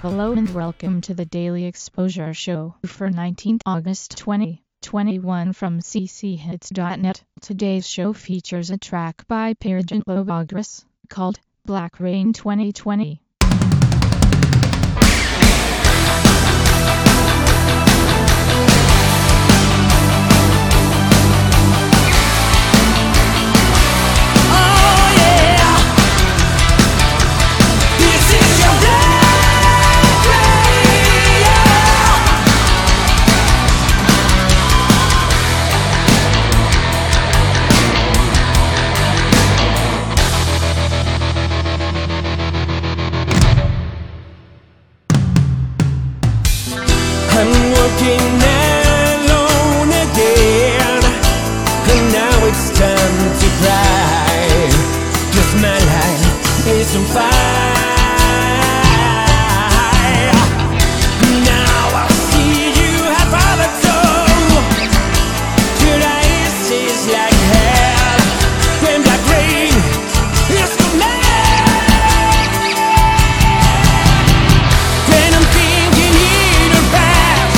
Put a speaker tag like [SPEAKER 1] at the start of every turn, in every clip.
[SPEAKER 1] Hello and welcome to the Daily Exposure Show for 19th August 2021 from cchits.net. Today's show features a track by Pyrgent Lobogris called Black Rain 2020.
[SPEAKER 2] I'm working alone again, and now it's time to cry, 'cause my life is on fire. Now I see you have all the tongue. Today is like hell, when black rain is coming. When I'm thinking either path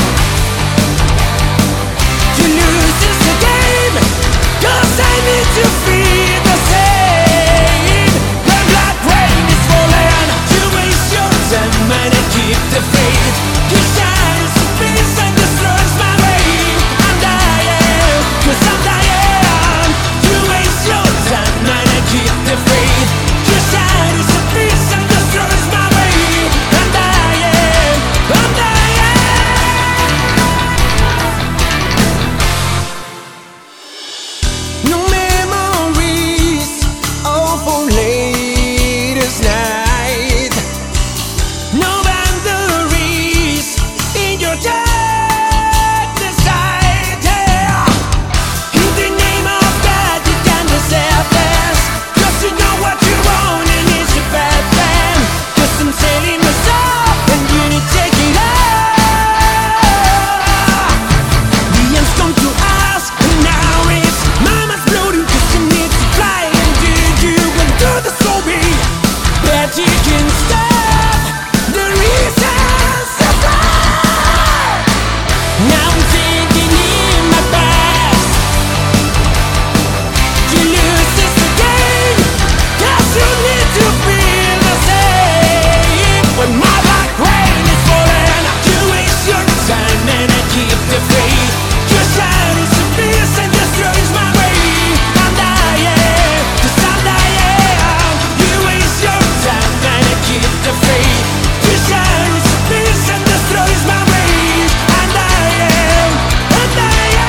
[SPEAKER 2] to lose is the game, 'cause I need to feel the same. When black rain is falling, you waste your time and I keep the faith. You shine some peace and destroys my way. I'm dying, 'cause I'm dying. You waste your time and I keep the faith. You shine some peace and destroys my way. I'm dying, I'm dying. No memories of our latest night. No boundaries in your darkness side. Yeah. In the name of God, you can deserve this, 'cause you know what you want and it's a bad plan. 'Cause I'm selling myself and you need to take it off. The end's come to us, and now it's mama's bloating, 'cause you need to fly. And did you went through the story, but you can stop the reasons to fly. Now I'm thinking in my past, to lose is the game, 'cause you need to feel the same. When my black rain is falling, you waste your time and I keep the faith. Your shadows of peace and destroys my way. I'm dying, 'cause I'm dying. You waste your time and I keep the faith. Your shadows of peace and destroys my way. I'm dying, I'm dying.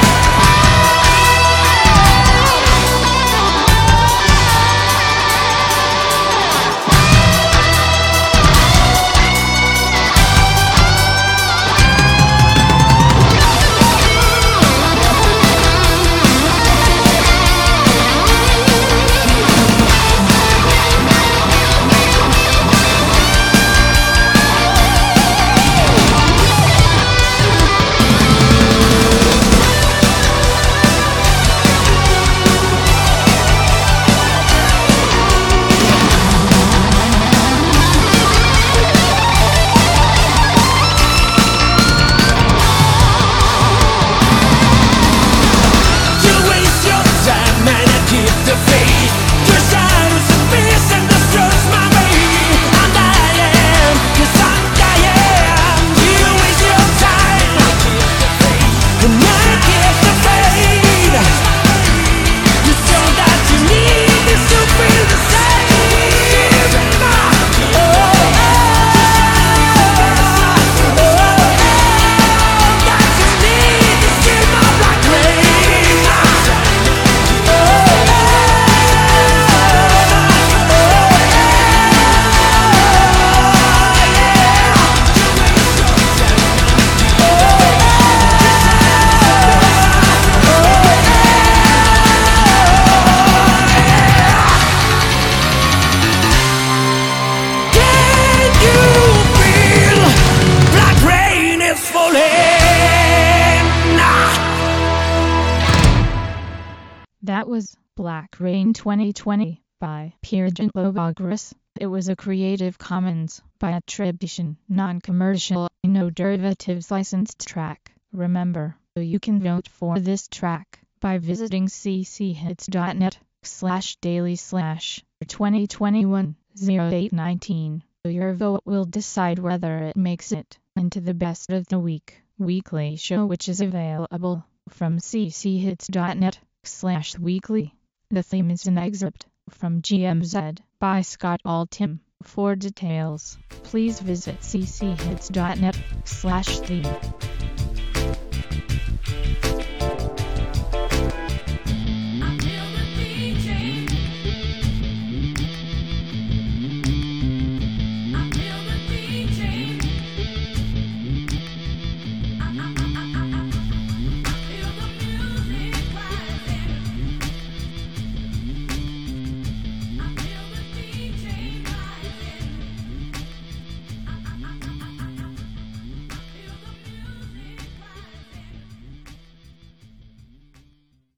[SPEAKER 2] You waste your time and I keep the faith. Your shadows of peace and destroys my way. I'm dying, 'cause I'm dying. You waste your time, I keep the faith, and I keep the faith. You show that you need is to feel the same. That you need to see my black rain. Can you feel black rain is falling?
[SPEAKER 1] That was Black Rain 2020 by Pyrgent Lobogris. It was a Creative Commons by attribution, non-commercial, no derivatives licensed track. Remember, you can vote for this track by visiting cchits.net/daily/2021-0819. Your vote will decide whether it makes it into the Best of the Week weekly show, which is available from cchits.net/weekly. The theme is an excerpt from GMZ by Scott Altham. For details, please visit cchits.net/theme.